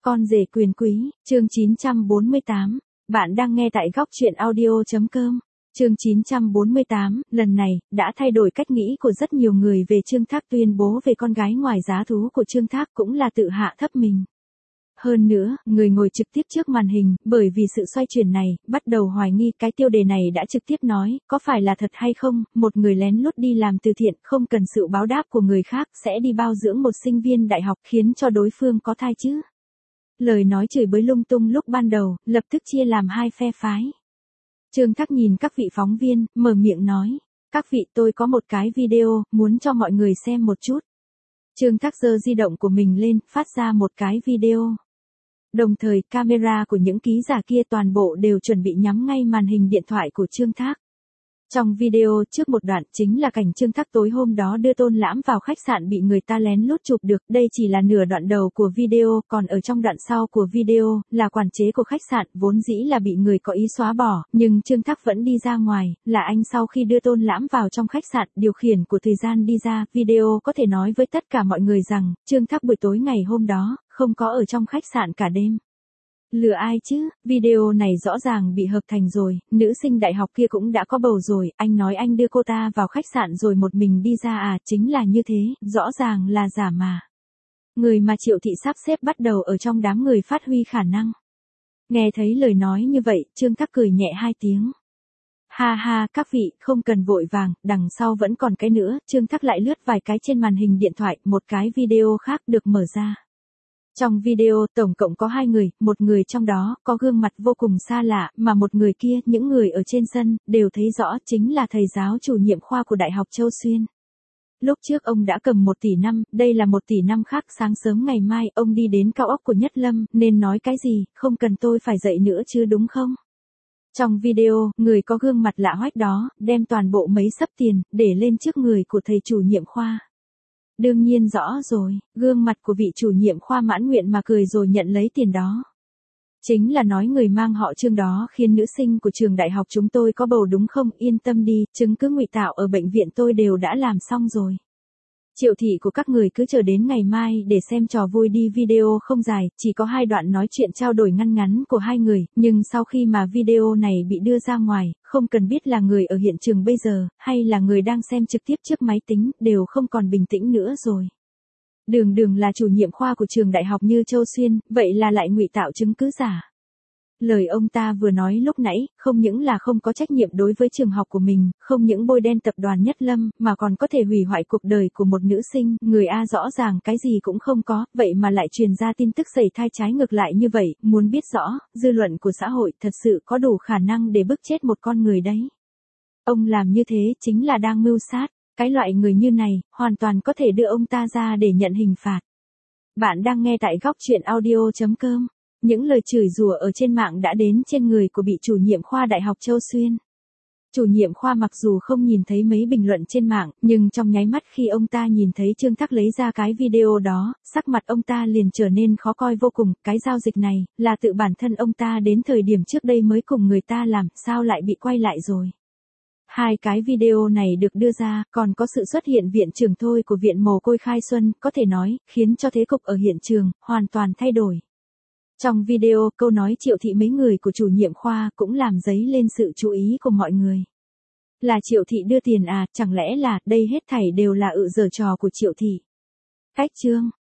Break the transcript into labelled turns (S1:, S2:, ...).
S1: Con rể quyền quý, chương 948. Bạn đang nghe tại góc truyện audio.com. Chương 948, lần này, đã thay đổi cách nghĩ của rất nhiều người về Trương Thác. Tuyên bố về con gái ngoài giá thú của Trương Thác cũng là tự hạ thấp mình. Hơn nữa, người ngồi trực tiếp trước màn hình, bởi vì sự xoay chuyển này, bắt đầu hoài nghi cái tiêu đề này đã trực tiếp nói, có phải là thật hay không, một người lén lút đi làm từ thiện, không cần sự báo đáp của người khác, sẽ đi bao dưỡng một sinh viên đại học khiến cho đối phương có thai chứ. Lời nói chửi bới lung tung lúc ban đầu, lập tức chia làm hai phe phái. Trương Thác nhìn các vị phóng viên, mở miệng nói, các vị, tôi có một cái video, muốn cho mọi người xem một chút. Trương Thác giơ di động của mình lên, phát ra một cái video. Đồng thời, camera của những ký giả kia toàn bộ đều chuẩn bị nhắm ngay màn hình điện thoại của Trương Thác. Trong video trước một đoạn chính là cảnh Trương Thác tối hôm đó đưa Tôn Lãm vào khách sạn bị người ta lén lút chụp được. Đây chỉ là nửa đoạn đầu của video, còn ở trong đoạn sau của video, là quản chế của khách sạn, vốn dĩ là bị người có ý xóa bỏ, nhưng Trương Thác vẫn đi ra ngoài, là anh sau khi đưa Tôn Lãm vào trong khách sạn, điều khiển của thời gian đi ra. Video có thể nói với tất cả mọi người rằng, Trương Thác buổi tối ngày hôm đó, không có ở trong khách sạn cả đêm. Lừa ai chứ, video này rõ ràng bị hợp thành rồi, nữ sinh đại học kia cũng đã có bầu rồi, anh nói anh đưa cô ta vào khách sạn rồi một mình đi ra à, chính là như thế, rõ ràng là giả mà. Người mà Triệu Thị sắp xếp bắt đầu ở trong đám người phát huy khả năng. Nghe thấy lời nói như vậy, Trương Thác cười nhẹ hai tiếng. Ha ha, các vị, không cần vội vàng, đằng sau vẫn còn cái nữa. Trương Thác lại lướt vài cái trên màn hình điện thoại, một cái video khác được mở ra. Trong video, tổng cộng có hai người, một người trong đó, có gương mặt vô cùng xa lạ, mà một người kia, những người ở trên sân, đều thấy rõ chính là thầy giáo chủ nhiệm khoa của Đại học Châu Xuyên. Lúc trước ông đã cầm 1 tỷ năm, đây là 1 tỷ năm khác, sáng sớm ngày mai, ông đi đến cao ốc của Nhất Lâm, nên nói cái gì, không cần tôi phải dạy nữa chứ đúng không? Trong video, người có gương mặt lạ hoách đó, đem toàn bộ mấy xấp tiền, để lên trước người của thầy chủ nhiệm khoa. Đương nhiên rõ rồi, gương mặt của vị chủ nhiệm khoa mãn nguyện mà cười rồi nhận lấy tiền đó. Chính là nói người mang họ Trương đó khiến nữ sinh của trường đại học chúng tôi có bầu đúng không, yên tâm đi, chứng cứ ngụy tạo ở bệnh viện tôi đều đã làm xong rồi. Triệu thị của các người cứ chờ đến ngày mai để xem trò vui đi. Video không dài, chỉ có 2 đoạn nói chuyện trao đổi ngăn ngắn của hai người, nhưng sau khi mà video này bị đưa ra ngoài, không cần biết là người ở hiện trường bây giờ, hay là người đang xem trực tiếp trước máy tính, đều không còn bình tĩnh nữa rồi. Đường là chủ nhiệm khoa của trường đại học như Châu Xuyên, vậy là lại ngụy tạo chứng cứ giả. Lời ông ta vừa nói lúc nãy, không những là không có trách nhiệm đối với trường học của mình, không những bôi đen tập đoàn Nhất Lâm, mà còn có thể hủy hoại cuộc đời của một nữ sinh, người A rõ ràng cái gì cũng không có, vậy mà lại truyền ra tin tức sẩy thai trái ngược lại như vậy, muốn biết rõ, dư luận của xã hội thật sự có đủ khả năng để bức chết một con người đấy. Ông làm như thế chính là đang mưu sát, cái loại người như này, hoàn toàn có thể đưa ông ta ra để nhận hình phạt. Bạn đang nghe tại góc truyện audio.com. Những lời chửi rủa ở trên mạng đã đến trên người của bị chủ nhiệm khoa Đại học Châu Xuyên. Chủ nhiệm khoa mặc dù không nhìn thấy mấy bình luận trên mạng, nhưng trong nháy mắt khi ông ta nhìn thấy Trương Thác lấy ra cái video đó, sắc mặt ông ta liền trở nên khó coi vô cùng. Cái giao dịch này, là tự bản thân ông ta đến thời điểm trước đây mới cùng người ta làm, sao lại bị quay lại rồi. Hai cái video này được đưa ra, còn có sự xuất hiện viện trưởng thôi của viện mồ côi Khai Xuân, có thể nói, khiến cho thế cục ở hiện trường, hoàn toàn thay đổi. Trong video, câu nói Triệu thị mấy người của chủ nhiệm khoa cũng làm dấy lên sự chú ý của mọi người. Là Triệu thị đưa tiền à, chẳng lẽ là, đây hết thảy đều là giở trò của Triệu thị. Cách chương.